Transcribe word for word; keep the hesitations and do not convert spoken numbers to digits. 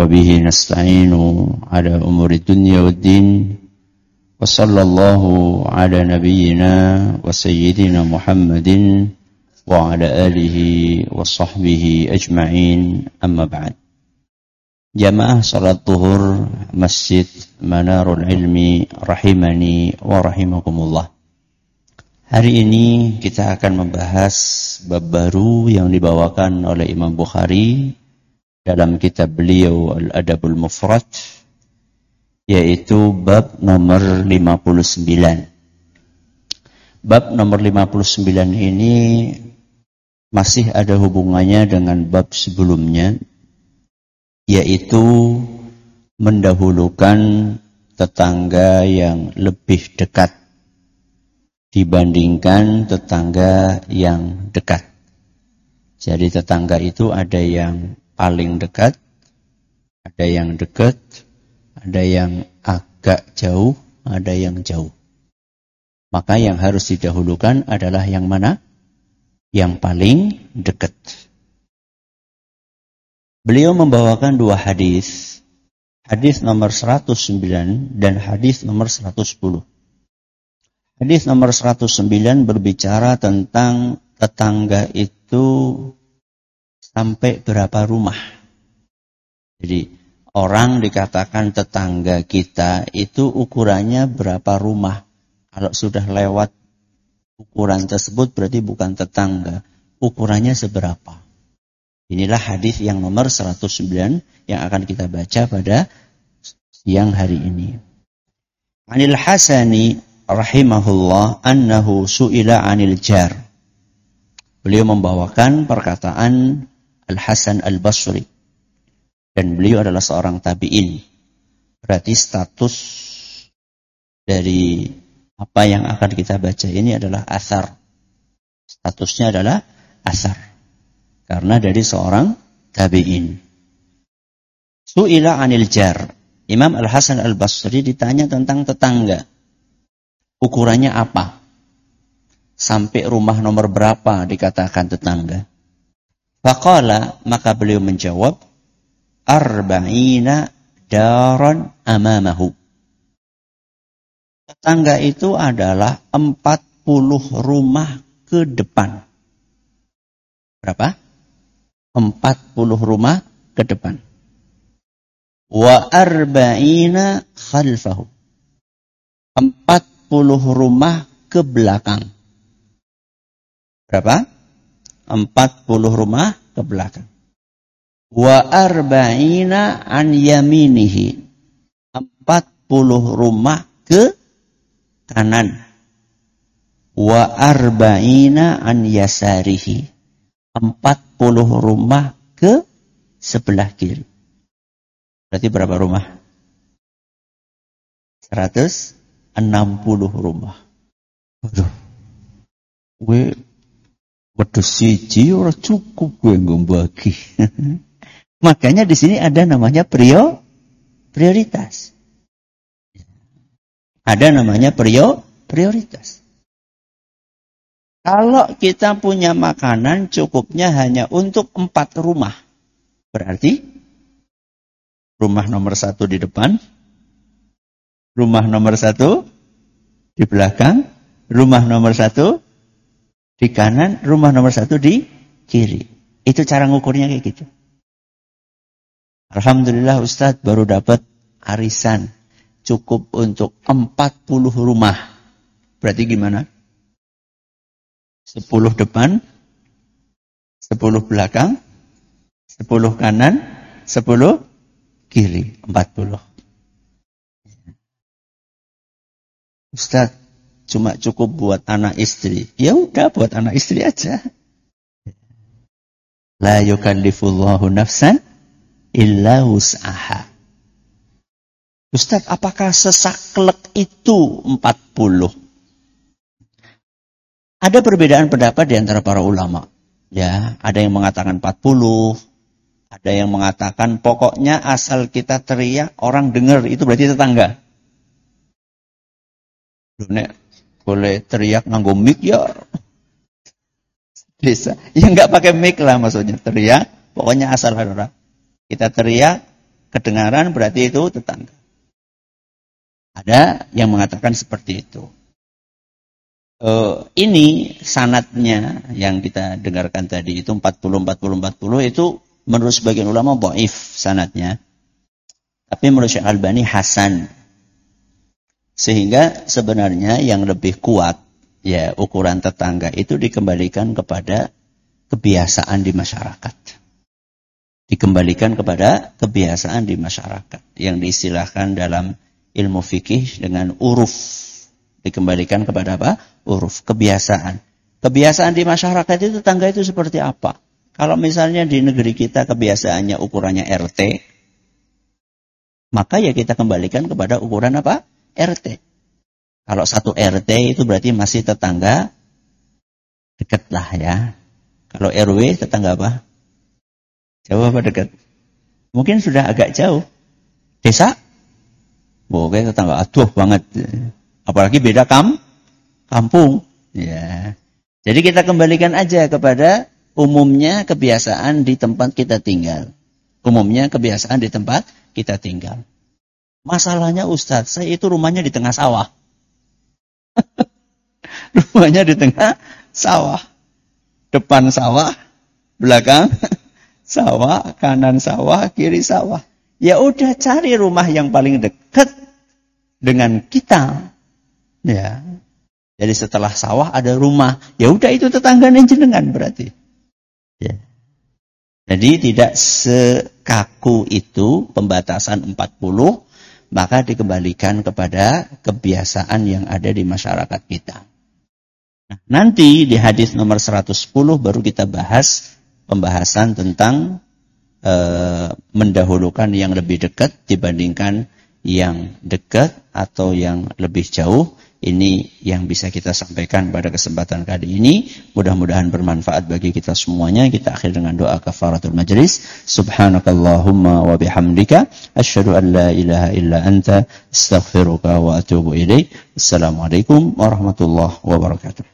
وبه نستعين على أمور الدنيا والدين وصلى الله على نبينا وسيدنا محمد وعلى آله وصحبه أجمعين أما بعد. Jamaah salat zuhur Masjid Manarul Ilmi rahimani wa rahimakumullah. Hari ini kita akan membahas bab baru yang dibawakan oleh Imam Bukhari dalam kitab beliau Al-Adabul Mufrad, yaitu bab nomor lima puluh sembilan. Bab nomor lima puluh sembilan ini masih ada hubungannya dengan bab sebelumnya, yaitu mendahulukan tetangga yang lebih dekat dibandingkan tetangga yang dekat. Jadi tetangga itu ada yang paling dekat, ada yang dekat, ada yang agak jauh, ada yang jauh. Maka yang harus didahulukan adalah yang mana? Yang paling dekat. Beliau membawakan dua hadis, hadis nomor seratus sembilan dan hadis nomor seratus sepuluh. Hadis nomor seratus sembilan berbicara tentang tetangga itu sampai berapa rumah. Jadi orang dikatakan tetangga kita itu ukurannya berapa rumah. Kalau sudah lewat ukuran tersebut berarti bukan tetangga, ukurannya seberapa. Inilah hadis yang nomor seratus sembilan yang akan kita baca pada siang hari ini. Anil Hasani rahimahullah annahu su'ila anil jar. Beliau membawakan perkataan Al-Hasan Al-Basri. Dan beliau adalah seorang tabi'in. Berarti status dari apa yang akan kita baca ini adalah athar. Statusnya adalah athar. Karena dari seorang tabi'in. Su'ila anil jar. Imam Al-Hasan Al-Basri ditanya tentang tetangga. Ukurannya apa? Sampai rumah nomor berapa dikatakan tetangga? Faqala, maka beliau menjawab, arba'ina daran amamahu. Tetangga itu adalah empat puluh rumah ke depan. Berapa? empat puluh rumah ke depan. Wa arba'ina khalfahu. empat puluh rumah ke belakang. Berapa? empat puluh rumah ke belakang. Wa arba'ina an yaminihi. empat puluh rumah ke kanan. Wa arba'ina an yasarihi. empat puluh rumah ke sebelah kiri. Berarti berapa rumah? seratus enam puluh rumah. Waduh. Gue wedhus siji ora cukup gue ngombagi. Makanya di sini ada namanya prio prioritas. Ada namanya prio prioritas. Kalau kita punya makanan cukupnya hanya untuk empat rumah. Berarti rumah nomor satu di depan, rumah nomor satu di belakang, rumah nomor satu di kanan, rumah nomor satu di kiri. Itu cara ngukurnya kayak gitu. Alhamdulillah Ustadz baru dapat arisan cukup untuk empat puluh rumah. Berarti gimana? sepuluh depan, sepuluh belakang, sepuluh kanan, sepuluh kiri, empat puluh. Ustaz, cuma cukup buat anak istri. Ya udah, buat anak istri aja. La yukallifullahu nafsan illa wus'aha. Ustaz, apakah sesaklek itu empat puluh? Ada perbedaan pendapat di antara para ulama. Ya, ada yang mengatakan empat puluh, ada yang mengatakan pokoknya asal kita teriak orang dengar itu berarti tetangga. Nek boleh teriak nganggo mic ya bisa. Ya enggak pakai mic lah maksudnya teriak, pokoknya asal orang kita teriak kedengaran berarti itu tetangga. Ada yang mengatakan seperti itu. Uh, ini sanadnya yang kita dengarkan tadi itu empat puluh, empat puluh, empat puluh itu menurut sebagian ulama dhaif sanadnya. Tapi menurut Syekh Albani hasan. Sehingga sebenarnya yang lebih kuat ya ukuran tetangga itu dikembalikan kepada kebiasaan di masyarakat. Dikembalikan kepada kebiasaan di masyarakat yang diistilahkan dalam ilmu fikih dengan uruf. Dikembalikan kepada apa? Uruf, kebiasaan. Kebiasaan di masyarakat itu tetangga itu seperti apa? Kalau misalnya di negeri kita kebiasaannya ukurannya R T, maka ya kita kembalikan kepada ukuran apa? R T. Kalau satu R T itu berarti masih tetangga dekat lah ya. Kalau R W tetangga apa? Jauh apa dekat? Mungkin sudah agak jauh. Desa? Oke, tetangga aduh banget. Apalagi beda kam, kampung. Ya. Jadi kita kembalikan aja kepada umumnya kebiasaan di tempat kita tinggal. Umumnya kebiasaan di tempat kita tinggal. Masalahnya Ustadz, saya itu rumahnya di tengah sawah. Rumahnya di tengah sawah. Depan sawah, belakang sawah, kanan sawah, kiri sawah. Ya udah cari rumah yang paling dekat dengan kita. Ya. Jadi setelah sawah ada rumah. Ya udah itu tetangganya jenengan berarti. Ya. Jadi tidak sekaku itu pembatasan empat puluh, maka dikembalikan kepada kebiasaan yang ada di masyarakat kita. Nah, nanti di hadis nomor seratus sepuluh baru kita bahas pembahasan tentang e, mendahulukan yang lebih dekat dibandingkan yang dekat atau yang lebih jauh. Ini yang bisa kita sampaikan pada kesempatan kali ini. Mudah-mudahan bermanfaat bagi kita semuanya. Kita akhir dengan doa kafaratul majlis. Subhanakallahumma wa bihamdika asyhadu an la ilaha illa anta astaghfiruka wa atubu ilaik. Assalamualaikum warahmatullahi wabarakatuh.